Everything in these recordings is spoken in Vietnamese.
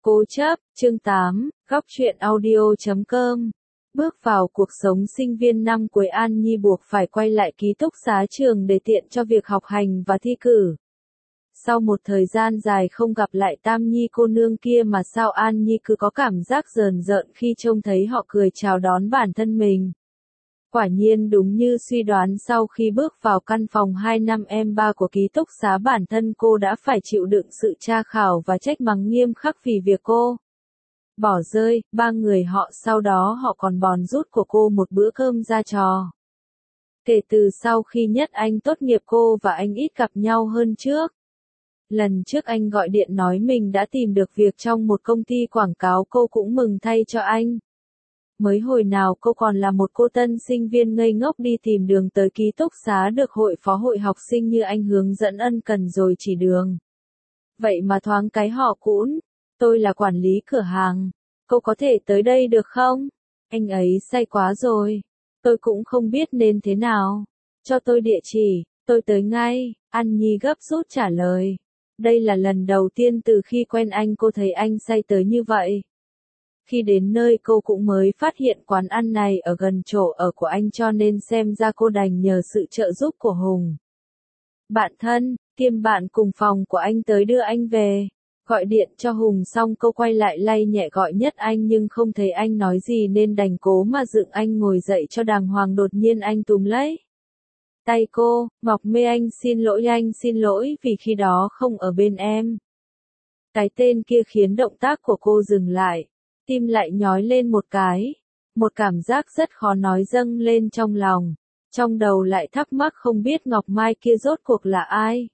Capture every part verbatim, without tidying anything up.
Cố chấp, chương tám, góc truyện audio chấm com. Bước vào cuộc sống sinh viên năm cuối, An Nhi buộc phải quay lại ký túc xá trường để tiện cho việc học hành và thi cử. Sau một thời gian dài không gặp lại Tam Nhi cô nương kia mà sao An Nhi cứ có cảm giác rờn rợn khi trông thấy họ cười chào đón bản thân mình. Quả nhiên đúng như suy đoán, sau khi bước vào căn phòng hai năm em ba của ký túc xá, bản thân cô đã phải chịu đựng sự tra khảo và trách mắng nghiêm khắc vì việc cô bỏ rơi. Ba người họ sau đó họ còn bòn rút của cô một bữa cơm ra trò. Kể từ sau khi Nhất Anh tốt nghiệp, cô và anh ít gặp nhau hơn trước. Lần trước anh gọi điện nói mình đã tìm được việc trong một công ty quảng cáo, cô cũng mừng thay cho anh. Mới hồi nào cô còn là một cô tân sinh viên ngây ngốc đi tìm đường tới ký túc xá, được hội phó hội học sinh như anh hướng dẫn ân cần rồi chỉ đường. Vậy mà thoáng cái họ cũn, tôi là quản lý cửa hàng, cô có thể tới đây được không? Anh ấy say quá rồi, tôi cũng không biết nên thế nào. Cho tôi địa chỉ, tôi tới ngay. An Nhi gấp rút trả lời. Đây là lần đầu tiên từ khi quen anh cô thấy anh say tới như vậy. Khi đến nơi cô cũng mới phát hiện quán ăn này ở gần chỗ ở của anh, cho nên xem ra cô đành nhờ sự trợ giúp của Hùng, bạn thân, kiêm bạn cùng phòng của anh, tới đưa anh về. Gọi điện cho Hùng xong cô quay lại lay nhẹ gọi Nhất Anh nhưng không thấy anh nói gì nên đành cố mà dựng anh ngồi dậy cho đàng hoàng. Đột nhiên anh túm lấy tay cô, Ngọc Mê, anh xin lỗi, anh xin lỗi vì khi đó không ở bên em. Cái tên kia khiến động tác của cô dừng lại. Tim lại nhói lên một cái, một cảm giác rất khó nói dâng lên trong lòng, trong đầu lại thắc mắc không biết Ngọc Mai kia rốt cuộc là ai.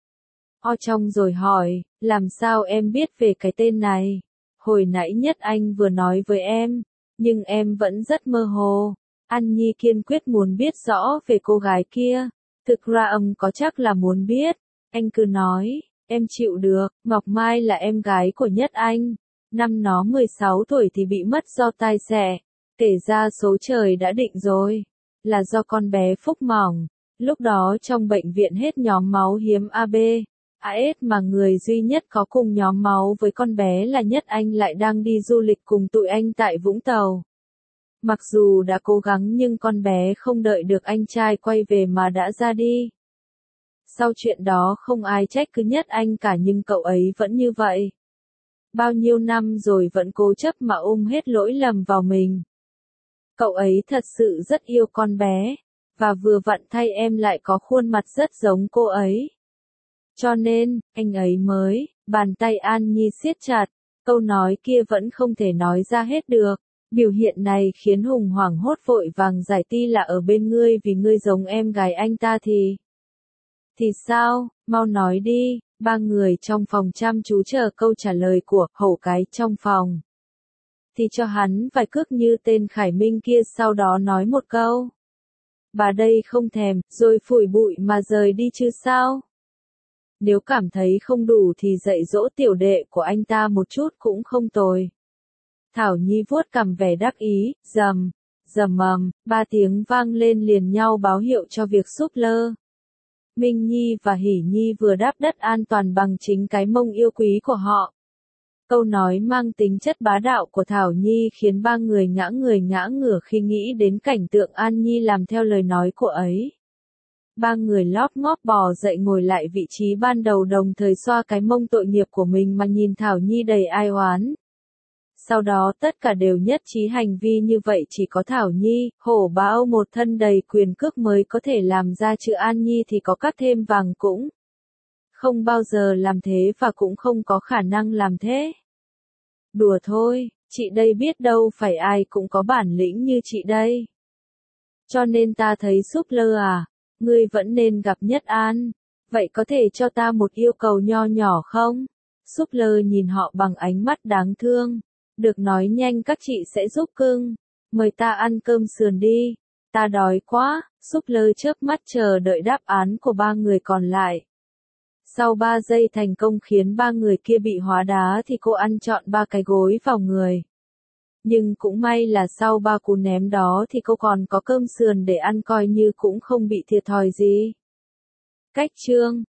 O trong rồi hỏi, làm sao em biết về cái tên này? Hồi nãy Nhất Anh vừa nói với em, nhưng em vẫn rất mơ hồ. An Nhi kiên quyết muốn biết rõ về cô gái kia, thực ra âm có chắc là muốn biết, anh cứ nói, em chịu được. Ngọc Mai là em gái của Nhất Anh. Năm nó mười sáu tuổi thì bị mất do tai xệ, kể ra số trời đã định rồi, là do con bé phúc mỏng. Lúc đó trong bệnh viện hết nhóm máu hiếm A B, A S mà người duy nhất có cùng nhóm máu với con bé là Nhất Anh lại đang đi du lịch cùng tụi anh tại Vũng Tàu. Mặc dù đã cố gắng nhưng con bé không đợi được anh trai quay về mà đã ra đi. Sau chuyện đó không ai trách cứ Nhất Anh cả, nhưng cậu ấy vẫn như vậy. Bao nhiêu năm rồi vẫn cố chấp mà ôm hết lỗi lầm vào mình. Cậu ấy thật sự rất yêu con bé, và vừa vặn thay em lại có khuôn mặt rất giống cô ấy. Cho nên, anh ấy mới, bàn tay An Nhi siết chặt, câu nói kia vẫn không thể nói ra hết được. Biểu hiện này khiến Hùng hoảng hốt vội vàng giải ti là ở bên ngươi vì ngươi giống em gái anh ta thì... Thì sao, mau nói đi. Ba người trong phòng chăm chú chờ câu trả lời của hổ cái trong phòng. Thì cho hắn vài cước như tên Khải Minh kia, sau đó nói một câu. Bà đây không thèm, rồi phủi bụi mà rời đi chứ sao? Nếu cảm thấy không đủ thì dạy dỗ tiểu đệ của anh ta một chút cũng không tồi. Thảo Nhi vuốt cằm vẻ đắc ý, rầm, rầm mầm, ba tiếng vang lên liền nhau báo hiệu cho việc súp lơ. Minh Nhi và Hỷ Nhi vừa đáp đất an toàn bằng chính cái mông yêu quý của họ. Câu nói mang tính chất bá đạo của Thảo Nhi khiến ba người ngã người ngã ngửa khi nghĩ đến cảnh tượng An Nhi làm theo lời nói của ấy. Ba người lóp ngóp bò dậy ngồi lại vị trí ban đầu, đồng thời xoa cái mông tội nghiệp của mình mà nhìn Thảo Nhi đầy ai oán. Sau đó tất cả đều nhất trí hành vi như vậy, chỉ có Thảo Nhi, hổ bá Âu một thân đầy quyền cước mới có thể làm ra, chứ An Nhi thì có cắt thêm vàng cũng không bao giờ làm thế và cũng không có khả năng làm thế. Đùa thôi, chị đây biết đâu phải ai cũng có bản lĩnh như chị đây. Cho nên ta thấy súp lơ à, ngươi vẫn nên gặp Nhất An, vậy có thể cho ta một yêu cầu nho nhỏ không? Súp lơ nhìn họ bằng ánh mắt đáng thương. Được, nói nhanh các chị sẽ giúp cưng. Mời ta ăn cơm sườn đi. Ta đói quá. Súp lơ chớp mắt chờ đợi đáp án của ba người còn lại. Sau ba giây thành công khiến ba người kia bị hóa đá thì cô ăn trọn ba cái gối vào người. Nhưng cũng may là sau ba cú ném đó thì cô còn có cơm sườn để ăn, coi như cũng không bị thiệt thòi gì. Cách chương